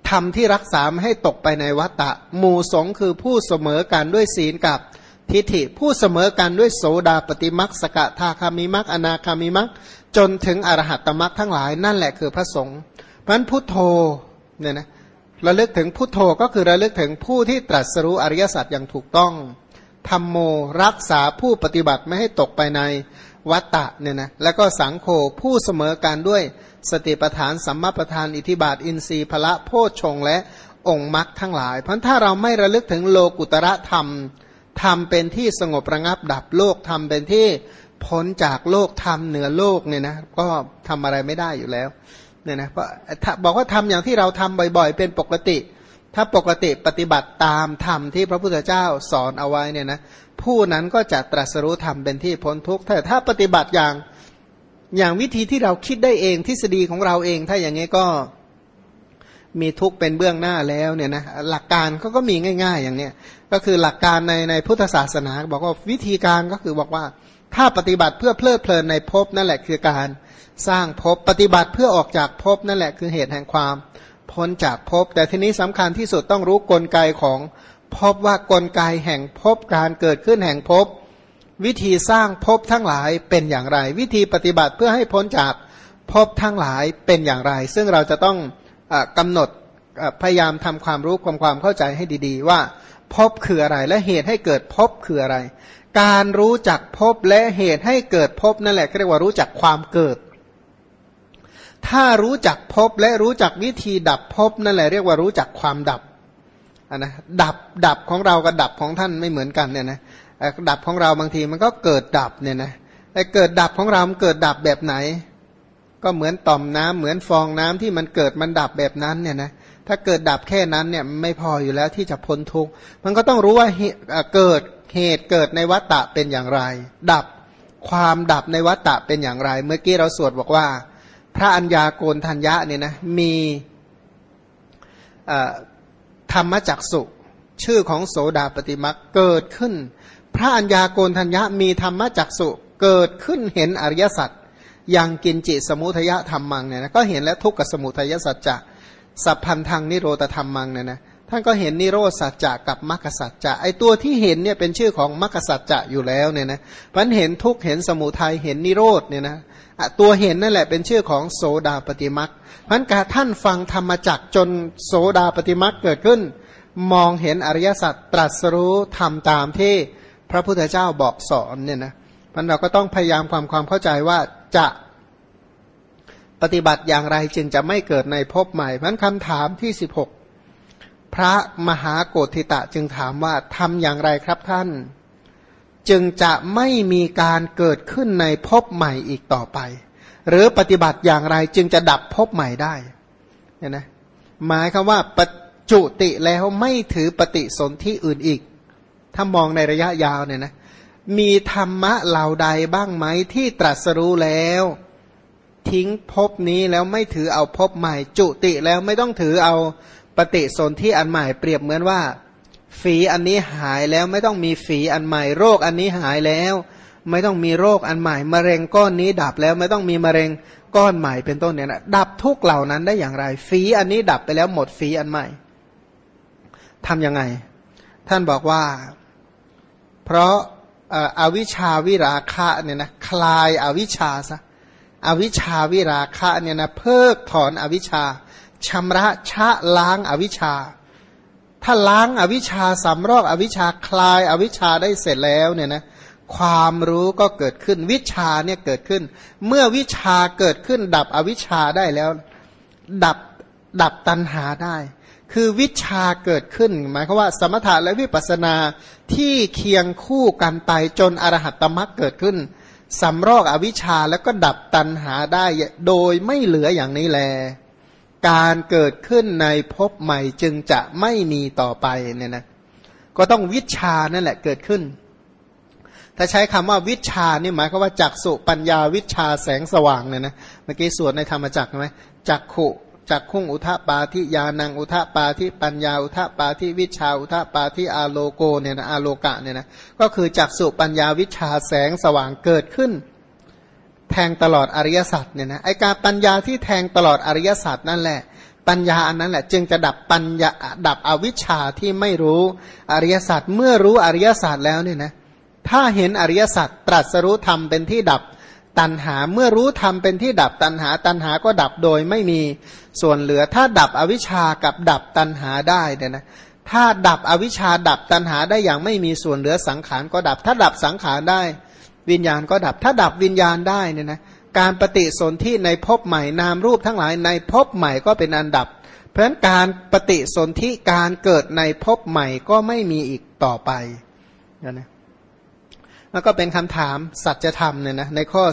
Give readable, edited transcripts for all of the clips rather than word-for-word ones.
ธรรมที่รักษาไม่ให้ตกไปในวัฏฏะหมู่สงฆ์คือผู้เสมอกันด้วยศีลกับทิฏฐิผู้เสมอกันด้วยโสดาปฏิมรรคสกทาคามิมรรคอนาคามิมรรคจนถึงอรหัตตมรรคทั้งหลายนั่นแหละคือพระสงฆ์เพราะฉะนั้นพุทโธเนี่ยนะระลึกถึงพุทโธก็คือระลึกถึงผู้ที่ตรัสรู้อริยสัจอย่างถูกต้องธัมโมรักษาผู้ปฏิบัติไม่ให้ตกไปในวัฏฏะเนี่ยนะแล้วก็สังโฆผู้เสมอกันด้วยสติปัฏฐานสัมมาปัฏฐานอิทธิบาทอินทรีย์พละโพชฌงค์และองค์มรรคทั้งหลายเพราะถ้าเราไม่ระลึกถึงโลกุตระธรรมธรรมเป็นที่สงบระงับดับโลกธรรมเป็นที่พ้นจากโลกธรรมเหนือโลกเนี่ยนะก็ทำอะไรไม่ได้อยู่แล้วเนี่ยนะเพราะบอกว่าทำอย่างที่เราทำบ่อยๆเป็นปกติถ้าปกติปฏิบัติตามธรรมที่พระพุทธเจ้าสอนเอาไว้เนี่ยนะผู้นั้นก็จะตรัสรู้ธรรมเป็นที่พ้นทุกข์แต่ถ้าปฏิบัติอย่างวิธีที่เราคิดได้เองทฤษฎีของเราเองถ้าอย่างนี้ก็มีทุกข์เป็นเบื้องหน้าแล้วเนี่ยนะหลักการเขาก็มีง่ายๆอย่างเนี้ยก็คือหลักการในพุทธศาสนาบอกว่าวิธีการก็คือบอกว่าถ้าปฏิบัติเพื่อเพลิดเพลินในภพนั่นแหละคือการสร้างภพปฏิบัติเพื่อออกจากภพนั่นแหละคือเหตุแห่งความพ้นจากภพแต่ทีนี้สำคัญที่สุดต้องรู้กลไกของภพว่ากลไกแห่งภพการเกิดขึ้นแห่งภพวิธีสร้างภพทั้งหลายเป็นอย่างไรวิธีปฏิบัติเพื่อให้พ้นจากภพทั้งหลายเป็นอย่างไรซึ่งเราจะต้องกำหนดพยายามทำความรู้ความเข้าใจให้ดีๆว่าภพคืออะไรและเหตุให้เกิดภพคืออะไรการรู้จักภพและเหตุให้เกิดภพนั่นแหละเรียกว่ารู้จักความเกิดถ้ารู้จักภพและรู้จักวิธีดับภพนั่นแหละเรียกว่ารู้จักความดับนะดับของเรากับดับของท่านไม่เหมือนกันเนี่ยนะดับของเราบางทีมันก็เกิดดับเนี่ยนะแต่เกิดดับของเรามันเกิดดับแบบไหนก็เหมือนต่อมน้ำเหมือนฟองน้ำที่มันเกิดมันดับแบบนั้นเนี่ยนะถ้าเกิดดับแค่นั้นเนี่ยไม่พออยู่แล้วที่จะพ้นทุกข์มันก็ต้องรู้ว่าเกิดเหตุเกิดในวัฏฏะเป็นอย่างไรดับความดับในวัฏฏะเป็นอย่างไรเมื่อกี้เราสวดบอกว่าพระัญญาโกณทัญญะเนี่ยนะมีธรรมจักสุชื่อของโสดาปฏิมรรคเกิดขึ้นพระัญญาโกณทัญญะมีธรรมจักสุเกิดขึ้นเห็นอริยสัจยังกินจิสมุทยธรรมังเนี่ยนะก็เห็นแล้วทุกขสมุทัยสัจจะสัพพันธังนิโรธธรรมังเนี่ยนะท่านก็เห็นนิโรธสัจจะกับมรรคสัจจะไอตัวที่เห็นเนี่ยเป็นชื่อของมรรคสัจจะอยู่แล้วเนี่ยนะเพราะเห็นทุกข์เห็นสมุทัยเห็นนิโรธเนี่ยนะตัวเห็นนั่นแหละเป็นชื่อของโสดาปฏิมรรคเพราะการท่านฟังธรรมจักจนโสดาปฏิมรรคเกิดขึ้นมองเห็นอริยสัจตรัสรู้ทำตามที่พระพุทธเจ้าบอกสอนเนี่ยนะมันเราก็ต้องพยายามความเข้าใจว่าจะปฏิบัติอย่างไรจึงจะไม่เกิดในภพใหม่เพราะคำถามที่16พระมหาโกฏฐิตะจึงถามว่าทำอย่างไรครับท่านจึงจะไม่มีการเกิดขึ้นในภพใหม่อีกต่อไปหรือปฏิบัติอย่างไรจึงจะดับภพใหม่ได้เนี่ยนะหมายคำว่าปัจจุติแล้วไม่ถือปฏิสนธิอื่นอีกถ้ามองในระยะยาวเนี่ยนะมีธรรมะเหล่าใดบ้างไหมที่ตรัสรู้แล้วทิ้งภพนี้แล้วไม่ถือเอาภพใหม่จุติแล้วไม่ต้องถือเอาปฏิสนธิอันใหม่เปรียบเหมือนว่าฝีอันนี้หายแล้วไม่ต้องมีฝีอันใหม่โรคอันนี้หายแล้วไม่ต้องมีโรคอันใหม่มะเร็งก้อนนี้ดับแล้วไม่ต้องมีมะเร็งก้อนใหม่เป็นต้นเนี่ยนะดับทุกเหล่านั้นได้อย่างไรฝีอันนี้ดับไปแล้วหมดฝีอันใหม่ทำยังไงท่านบอกว่าเพราะอวิชชาวิราคะเนี่ยนะคลายอวิชชาซะอวิชชาวิราคะเนี่ยนะเพิกถอนอวิชชาชำระชะล้างอวิชชาถ้าล้างอวิชชาสำรอกอวิชชาคลายอวิชชาได้เสร็จแล้วเนี่ยนะความรู้ก็เกิดขึ้นวิชาเนี่ยเกิดขึ้นเมื่อวิชาเกิดขึ้นดับอวิชชาได้แล้วดับตัณหาได้คือวิชาเกิดขึ้นหมายความว่าสมถะและวิปัสสนาที่เคียงคู่กันไปจนอรหัตตมรรคเกิดขึ้นสำรอกอวิชชาแล้วก็ดับตัณหาได้โดยไม่เหลืออย่างนี้แลการเกิดขึ้นในภพใหม่จึงจะไม่มีต่อไปเนี่ยนะก็ต้องวิชานั่นแหละเกิดขึ้นถ้าใช้คำว่าวิชานี่หมายความว่าจักษุปัญญาวิชาแสงสว่างเนี่ยนะเมื่อกี้สวดในธรรมจักรใช่ไหมจักขุจักขุงอุทปาทิญาณังอุทปาทิปัญญาอุทปาทิวิชาอุทปาทิอาโลโกเนี่ยนะอาโลกะเนี่ยนะก็คือจักษุปัญญาวิชาแสงสว่างเกิดขึ้นแทงตลอดอริยสัจเนี่ยนะไอการปัญญาที่แทงตลอดอริยสัจนั่นแหละปัญญาอันนั้นแหละจึงจะดับปัญญาดับอวิชชาที่ไม่รู้อริยสัจเมื่อรู้อริยสัจแล้วเนี่ยนะถ้าเห็นอริยสัจตรัสรู้ธรรมเป็นที่ดับตัณหาเมื่อรู้ธรรมเป็นที่ดับตัณหาตัณหาก็ดับโดยไม่มีส่วนเหลือถ้าดับอวิชชากับดับตัณหาได้เนี่ยนะถ้าดับอวิชชาดับตัณหาได้อย่างไม่มีส่วนเหลือสังขารก็ดับถ้าดับสังขารได้วิญญาณก็ดับถ้าดับวิญญาณได้เนี่ยนะการปฏิสนธิในภพใหม่นามรูปทั้งหลายในภพใหม่ก็เป็นอันดับเพราะฉะนั้นการปฏิสนธิการเกิดในภพใหม่ก็ไม่มีอีกต่อไปนะแล้วก็เป็นคำถามสัจธรรมเนี่ยนะในข้อ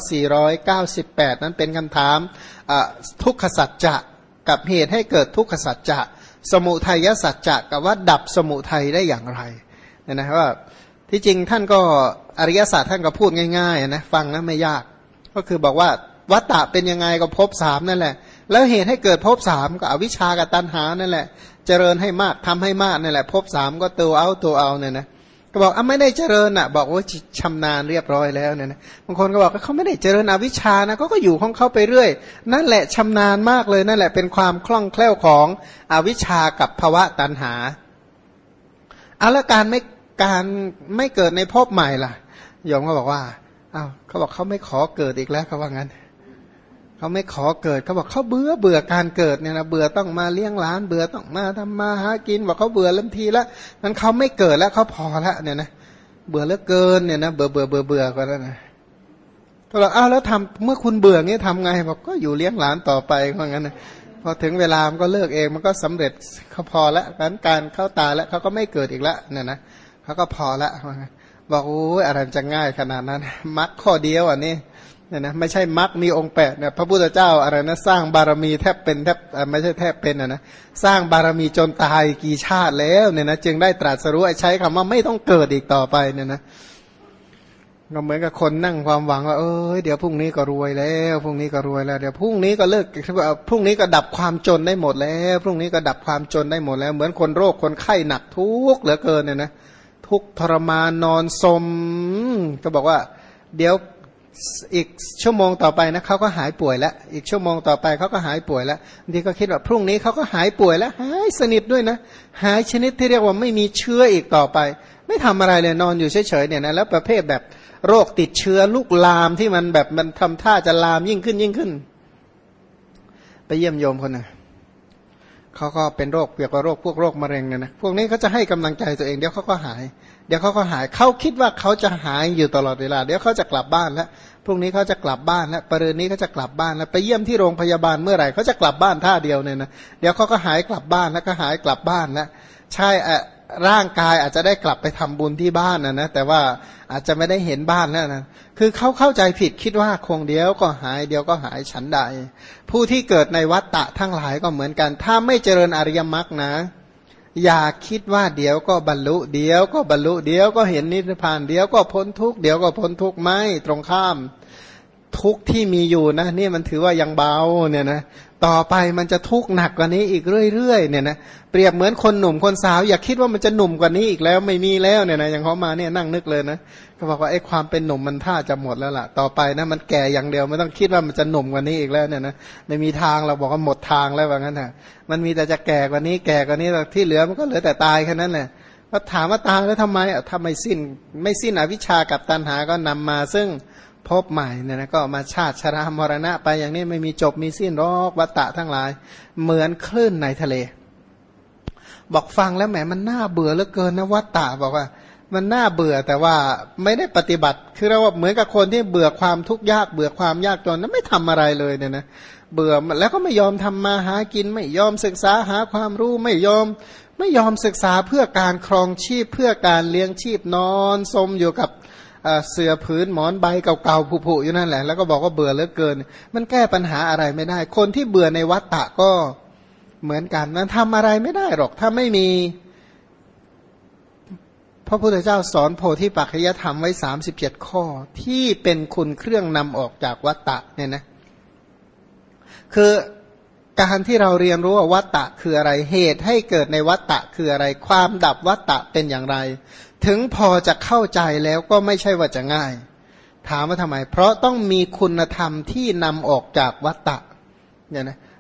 498นั้นเป็นคำถามทุกขสัจจะกับเหตุให้เกิดทุกขสัจจะสมุทัยสัจจะกับว่าดับสมุทัยได้อย่างไรเนี่ยนะว่าที่จริงท่านก็อริยสัจท่านก็พูดง่ายๆนะฟังนะไม่ยากก็คือบอกว่าวัฏฏะเป็นยังไงก็ภพสามนั่นแหละแล้วเหตุให้เกิดภพสามก็อวิชชากับตัณหานั่นแหละเจริญให้มากทำให้มากนั่นแหละภพสามก็ตัวเอาเนี่ยนะก็บอกไม่ได้เจริญอ่ะบอกว่าชำนาญเรียบร้อยแล้วเนี่ยนะบางคนก็บอกเขาไม่ได้เจริญอวิชชานะก็อยู่ของเขาไปเรื่อยนั่นแหละชำนาญมากเลยนั่นแหละเป็นความคล่องแคล่วของอวิชชากับภวะตัณหาเอาละการไม่เกิดในภพใหม่ล่ะโยมก็บอกว่าอ้าวเขาบอกเขาไม่ขอเกิดอีกแล้วเขาว่างั้นเขาไม่ขอเกิดเขาบอกเขาเบื่อการเกิดเนี่ยนะเบื่อต้องมาเลี้ยงหลานเบื่อต้องมาทำมาหากินบอกเขาเบื่อเริ่มทีแล้วนั้นเขาไม่เกิดแล้วเขาพอแล้วเนี่ยนะเบื่อเหลือเกินเนี่ยนะเบื่อก็แล้วนะก็บอกอ้าวแล้วทำเมื่อคุณเบื่องี้ทำไงบอกก็อยู่เลี้ยงหลานต่อไปเพราะงั้นนะพอถึงเวลามันก็เลิกเองมันก็สำเร็จเขาพอแล้วการเข้าตาแล้วเขาก็ไม่เกิดอีกแล้วเนี่ยนะเขาก็พอแล้วบอกโอ้ยอะไรจะง่ายขนาดนั้นมรรคข้อเดียวอ่ะนี่เนี่ยนะไม่ใช่มรรคมีองค์8เนี่ยพระพุทธเจ้าอะไรนะสร้างบารมีแทบไม่ใช่แทบเป็นนะสร้างบารมีจนตายกี่ชาติแล้วเนี่ยนะจึงได้ตรัสรู้ใช้คำว่าไม่ต้องเกิดอีกต่อไปเนี่ยนะก็เหมือนกับคนนั่งความหวังว่าเดี๋ยวพรุ่งนี้ก็รวยแล้วพรุ่งนี้ก็รวยแล้วเดี๋ยวพรุ่งนี้ก็เลิกพรุ่งนี้ก็ดับความจนได้หมดแล้วพรุ่งนี้ก็ดับความจนได้หมดแล้วเหมือนคนโรคคนไข้หนักทุกข์เหลือเกินเนี่ยนะทุกทรมานนอนสมก็บอกว่าเดี๋ยวอีกชั่วโมงต่อไปนะเขาก็หายป่วยแล้วอีกชั่วโมงต่อไปเขาก็หายป่วยแล้วบางทีก็คิดว่าพรุ่งนี้เขาก็หายป่วยแล้วหายสนิทด้วยนะหายชนิดที่เรียกว่าไม่มีเชื้ออีกต่อไปไม่ทำอะไรเลยนอนอยู่เฉยๆเนี่ยนะแล้วประเภทแบบโรคติดเชื้อลุกลามที่มันแบบมันทำท่าจะลามยิ่งขึ้นไปเยี่ยมโยมคนหนึ่งเขาก็เป็นโรคเกี่ยวกับพวกโรคมะเร็งเนี่ยนะพวกนี้เขาจะให้กำลังใจตัวเองเดี๋ยวเขาก็หายเขาคิดว่าเขาจะหายอยู่ตลอดเวลาเดี๋ยวเขาจะกลับบ้านแล้วพรุ่งนี้เขาจะกลับบ้านแล้วปรืนนี้เขาจะกลับบ้านแล้วไปเยี่ยมที่โรงพยาบาลเมื่อไหร่เขาจะกลับบ้านท่าเดียวเนี่ยนะเดี๋ยวเขาก็หายกลับบ้านแล้วก็หายกลับบ้านแล้วใช่ร่างกายอาจจะได้กลับไปทำบุญที่บ้านนะแต่ว่าอาจจะไม่ได้เห็นบ้านแล้วนะคือเขาเข้าใจผิดคิดว่าคงเดียวก็หายเดี๋ยวก็หายฉันใดผู้ที่เกิดในวัฏฏะทั้งหลายก็เหมือนกันถ้าไม่เจริญอริยมรรคนะอย่าคิดว่าเดี๋ยวก็บรรลุเดี๋ยวก็บรรลุเดี๋ยวก็เห็นนิพพานเดี๋ยวก็พ้นทุกข์เดี๋ยวก็พ้นทุกข์ไม่ตรงข้ามทุกข์ที่มีอยู่นะนี่มันถือว่ายังเบาเนี่ยนะต่อไปมันจะทุกข์หนักกว่านี้อีกเรื่อยๆเนี่ยนะเปรียบเหมือนคนหนุ่มคนสาวอย่าคิดว่ามันจะหนุ่มกว่านี้อีกแล้วไม่มีแล้วเนี่ยนะอย่างเขามาเนี่ยนั่งนึกเลยนะก็บอกว่าไอ้ความเป็นหนุ่มมันท่าจะหมดแล้วล่ะต่อไปนะมันแก่อย่างเดียวไม่ต้องคิดว่ามันจะหนุ่มกว่านี้อีกแล้วเนี่ยนะไม่มีทางเราบอกว่าหมดทางแล้วว่างั้นนะมันมีแต่จะแก่กว่านี้ที่เหลือมันก็เหลือแต่ตายแค่นั้นแหละก็ถามว่าตายแล้วทำไมไม่สิ้นอวิชชากับตัณหาก็นำมาซึ่งพบใหม่เนี่ยนะก็มาชาติชรามรณะไปอย่างนี้ไม่มีจบมีสิ้นหรอกวัฏฏะทั้งหลายเหมือนคลื่นในทะเลบอกฟังแล้วแหมมันน่าเบื่อเหลือเกินนะวัฏฏะบอกว่ามันน่าเบื่อแต่ว่าไม่ได้ปฏิบัติคือเราเหมือนกับคนที่เบื่อความทุกข์ยากเบื่อความยากจนนั้นไม่ทำอะไรเลยเนี่ยนะเบื่อแล้วก็ไม่ยอมทำมาหากินไม่ยอมศึกษาหาความรู้ไม่ยอมศึกษาเพื่อการครองชีพเพื่อการเลี้ยงชีพนอนสมอยู่กับเสื่อผืนหมอนใบเก่าๆผุๆอยู่นั่นแหละแล้วก็บอกว่าเบื่อเหลือเกินมันแก้ปัญหาอะไรไม่ได้คนที่เบื่อในวัฏฏะก็เหมือนกันนั้นทำอะไรไม่ได้หรอกถ้าไม่มีพระพุทธเจ้าสอนโพธิปัจจยธรรมไว้37ข้อที่เป็นคุณเครื่องนำออกจากวัฏฏะเนี่ยนะคือการที่เราเรียนรู้ว่าวัฏฏะคืออะไรเหตุให้เกิดในวัฏฏะคืออะไรความดับวัฏฏะเป็นอย่างไรถึงพอจะเข้าใจแล้วก็ไม่ใช่ว่าจะง่ายถามว่าทำไมเพราะต้องมีคุณธรรมที่นำออกจากวัฏฏะเนี่ยนะ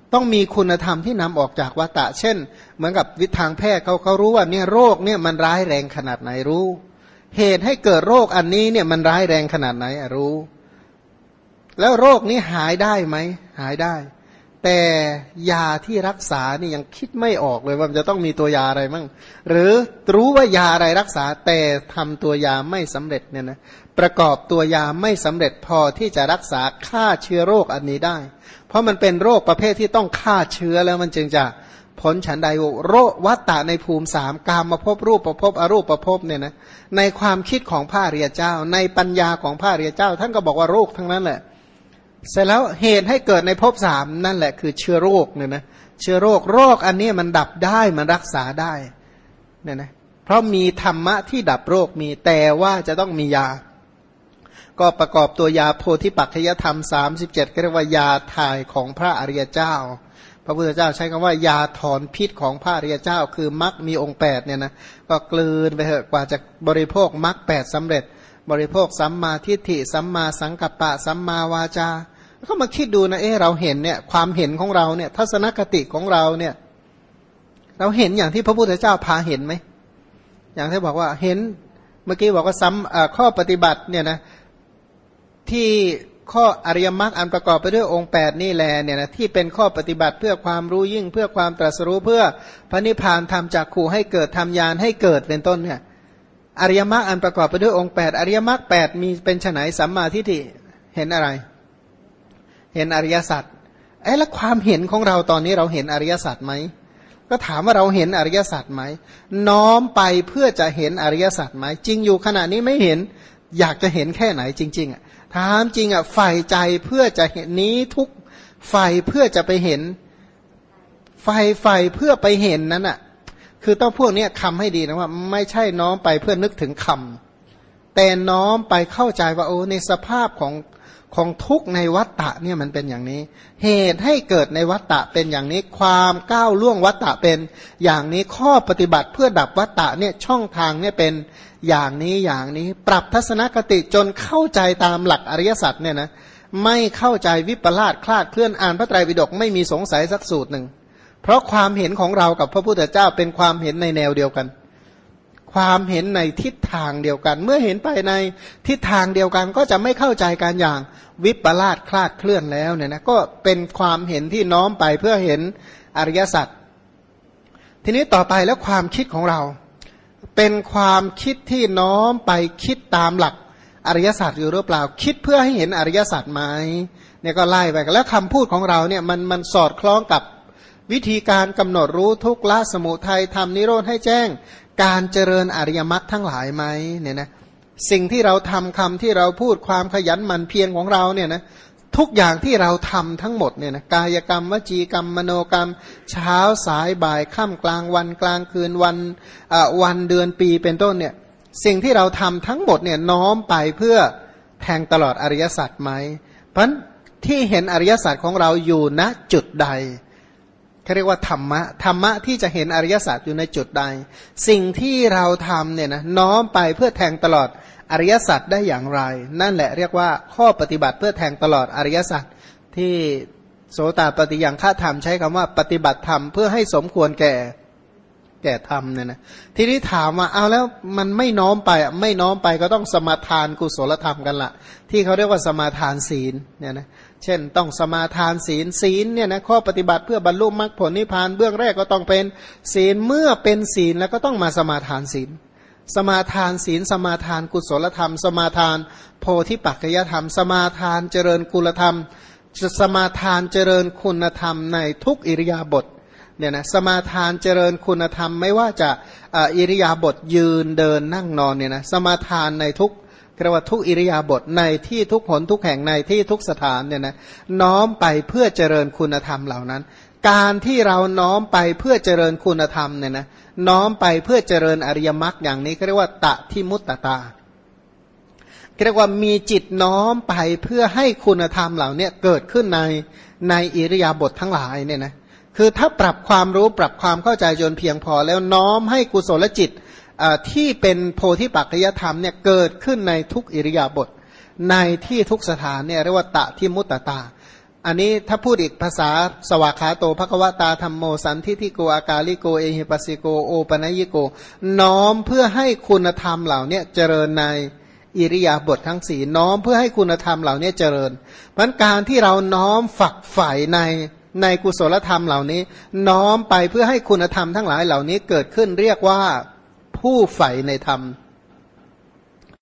ต้องมีคุณธรรมที่นำออกจากวัฏฏะเช่นเหมือนกับวิทางแพทย์เขารู้ว่าเนี่ยโรคเนี่ยมันร้ายแรงขนาดไหนรู้เหตุให้เกิดโรคอันนี้เนี่ยมันร้ายแรงขนาดไหนรู้แล้วโรคนี้หายได้ไหมหายได้แต่ยาที่รักษานี่ยังคิดไม่ออกเลยว่ามันจะต้องมีตัวยาอะไรมั่งหรือรู้ว่ายาอะไรรักษาแต่ทำตัวยาไม่สำเร็จเนี่ยนะประกอบตัวยาไม่สำเร็จพอที่จะรักษาฆ่าเชื้อโรคอันนี้ได้เพราะมันเป็นโรคประเภทที่ต้องฆ่าเชื้อแล้วมันจึงจะพ้นฉันใดโรควัฏฏะในภูมิสามกามมาพบรูปประพบอรูปประพบเนี่ยนะในความคิดของพระอริยเจ้าในปัญญาของพระอริยเจ้าท่านก็บอกว่าโรคทั้งนั้นแหละเสร็จแล้วเหตุให้เกิดในภพสามนั่นแหละคือเชื้อโรคเนี่ยนะเชื้อโรคอันนี้มันดับได้มันรักษาได้เนี่ยนะเพราะมีธรรมะที่ดับโรคมีแต่ว่าจะต้องมียาก็ประกอบตัวยาโพธิปัจจยธรรม37เรียกว่ายาถ่ายของพระอริยเจ้าพระพุทธเจ้าใช้คำว่ายาถอนพิษของพระอริยเจ้าคือมรรคมีองค์8เนี่ยนะก็กลืนไปเถอะกว่าจะบริโภคมรรค8สำเร็จบริโภคสัมมาทิฏฐิสัมมาสังกัปปะสัมมาวาจาก็มาคิดดูนะเราเห็นเนี่ยความเห็นของเราเนี่ยทัศนคติของเราเนี่ยเราเห็นอย่างที่พระพุทธเจ้าพาเห็นไหมอย่างที่บอกว่าเห็นเมื่อกี้บอกว่าข้อปฏิบัติเนี่ยนะที่ข้ออริยมรรคอันประกอบไปด้วยองค์8นี่แหละเนี่ยนะที่เป็นข้อปฏิบัติเพื่อความรู้ยิ่งเพื่อความตรัสรู้เพื่อพระนิพพานทำจักขู่ให้เกิดทำญาณให้เกิดเป็นต้นเนี่ยอริยมรรคอันประกอบไปด้วยองค์8อริยมรรค8มีเป็นไฉนสัมมาทิฏฐิเห็นอะไรเห็นอริยสัจแล้วความเห็นของเราตอนนี้เราเห็นอริยสัจไหมก็ถามว่าเราเห็นอริยสัจไหมน้อมไปเพื่อจะเห็นอริยสัจไหมจริงอยู่ขณะนี้ไม่เห็นอยากจะเห็นแค่ไหนจริงๆถามจริงใฝ่ใจเพื่อจะเห็นนี้ทุกใฝ่เพื่อจะไปเห็นใฝ่เพื่อไปเห็นนั้นคือต้องพวกนี้คำให้ดีนะว่าไม่ใช่น้อมไปเพื่อนึกถึงคำแต่น้อมไปเข้าใจว่าโอ้ในสภาพของทุกข์ในวัฏฏะเนี่ยมันเป็นอย่างนี้เหตุให้เกิดในวัฏฏะเป็นอย่างนี้ความก้าวล่วงวัฏฏะเป็นอย่างนี้ข้อปฏิบัติเพื่อดับวัฏฏะเนี่ยช่องทางเนี่ยเป็นอย่างนี้ปรับทัศนคติจนเข้าใจตามหลักอริยสัจเนี่ยนะไม่เข้าใจวิปลาสคลาดเคลื่อนอ่านพระไตรปิฎกไม่มีสงสัยสักสูตรหนึ่งเพราะความเห็นของเรากับพระพุทธเจ้าเป็นความเห็นในแนวเดียวกันความเห็นในทิศทางเดียวกันเมื่อเห็นไปในทิศทางเดียวกันก็จะไม่เข้าใจกันอย่างวิปลาสคลาดเคลื่อนแล้วเนี่ยนะก็เป็นความเห็นที่น้อมไปเพื่อเห็นอริยสัจทีนี้ต่อไปแล้วความคิดของเราเป็นความคิดที่น้อมไปคิดตามหลักอริยสัจอยู่หรือเปล่าคิดเพื่อให้เห็นอริยสัจไหมเนี่ยก็ไล่ไปแล้วคำพูดของเราเนี่ยมันสอดคล้องกับวิธีการกำหนดรู้ทุกข์ละสมุทัยทำนิโรธให้แจ้งการเจริญอริยมรรคทั้งหลายไหมเนี่ยนะสิ่งที่เราทำคำที่เราพูดความขยันหมั่นเพียรของเราเนี่ยนะทุกอย่างที่เราทำทั้งหมดเนี่ยนะกายกรรมวจีกรรมมโนกรรมเช้าสายบ่ายค่ำกลางวันกลางคืนวันเดือนปีเป็นต้นเนี่ยสิ่งที่เราทำทั้งหมดเนี่ยน้อมไปเพื่อแทงตลอดอริยสัจไหมเพราะที่เห็นอริยสัจของเราอยู่ณจุดใดเขาเรียกว่าธรรมะที่จะเห็นอริยสัจอยู่ในจุดใดสิ่งที่เราทำเนี่ยนะน้อมไปเพื่อแทงตลอดอริยสัจได้อย่างไรนั่นแหละเรียกว่าข้อปฏิบัติเพื่อแทงตลอดอริยสัจที่โสตปฏิยังฆธรรมใช้คำว่าปฏิบัติธรรมเพื่อให้สมควรแก่ธรรมเนี่ยนะทีนี้ถามว่าเอาแล้วมันไม่น้อมไปไม่น้อมไปก็ต้องสมาทานกุศลธรรมกันละที่เขาเรียกว่าสมาทานศีลเนี่ยนะเช่นต้องสมาทานศีลเนี่ยนะข้อปฏิบัติเพื่อบรรลุมรรคผลนิพพานเบื้องแรกก็ต้องเป็นศีลเมื่อเป็นศีลแล้วก็ต้องมาสมาทานศีลสมาทานศีลสมาทานกุศลธรรมสมาทานโพธิปัจจยธรรมสมาทานเจริญกุลธรรมสมาทานเจริญคุณธรรมในทุกอิริยาบถเนี่ยนะสมาทานเจริญคุณธรรมไม่ว่าจะอิริยาบถยืนเดินนั่งนอนเนี่ยนะสมาทานในทุกเรียกว่าทุกอิริยาบถในที่ทุกหนทุกแห่งในที่ทุกสถานเนี่ยนะน้อมไปเพื่อเจริญคุณธรรมเหล่านั้นการที่เราน้อมไปเพื่อเจริญคุณธรรมเนี่ยนะน้อมไปเพื่อเจริญอริยมรรคอย่างนี้เขาเรียกว่าตะทิมุตตตาเรียกว่ามีจิตน้อมไปเพื่อให้คุณธรรมเหล่านี้เกิดขึ้นในอิริยาบถทั้งหลายเนี่ยนะคือถ้าปรับความรู้ปรับความเข้าใจจนเพียงพอแล้วน้อมให้กุศลจิตที่เป็นโพธิปัจจยธรรมเนี่ยเกิดขึ้นในทุกอิริยาบถในที่ทุกสถานเนี่ยเรียกว่าตะทิมุตตตาอันนี้ถ้าพูดอีกภาษาสวากขาโตภควตาธัมโมสันทิฏฐิโกอากาลิโกเอหิปัสสิโกโอปนัญิโกน้อมเพื่อให้คุณธรรมเหล่านี้เจริญในอิริยาบถทั้งสี่น้อมเพื่อให้คุณธรรมเหล่านี้เจริญเพราะการที่เราน้อมฝักใฝ่ในกุศลธรรมเหล่านี้น้อมไปเพื่อให้คุณธรรมทั้งหลายเหล่านี้เกิดขึ้นเรียกว่าผู้ใฝ่ในธรรม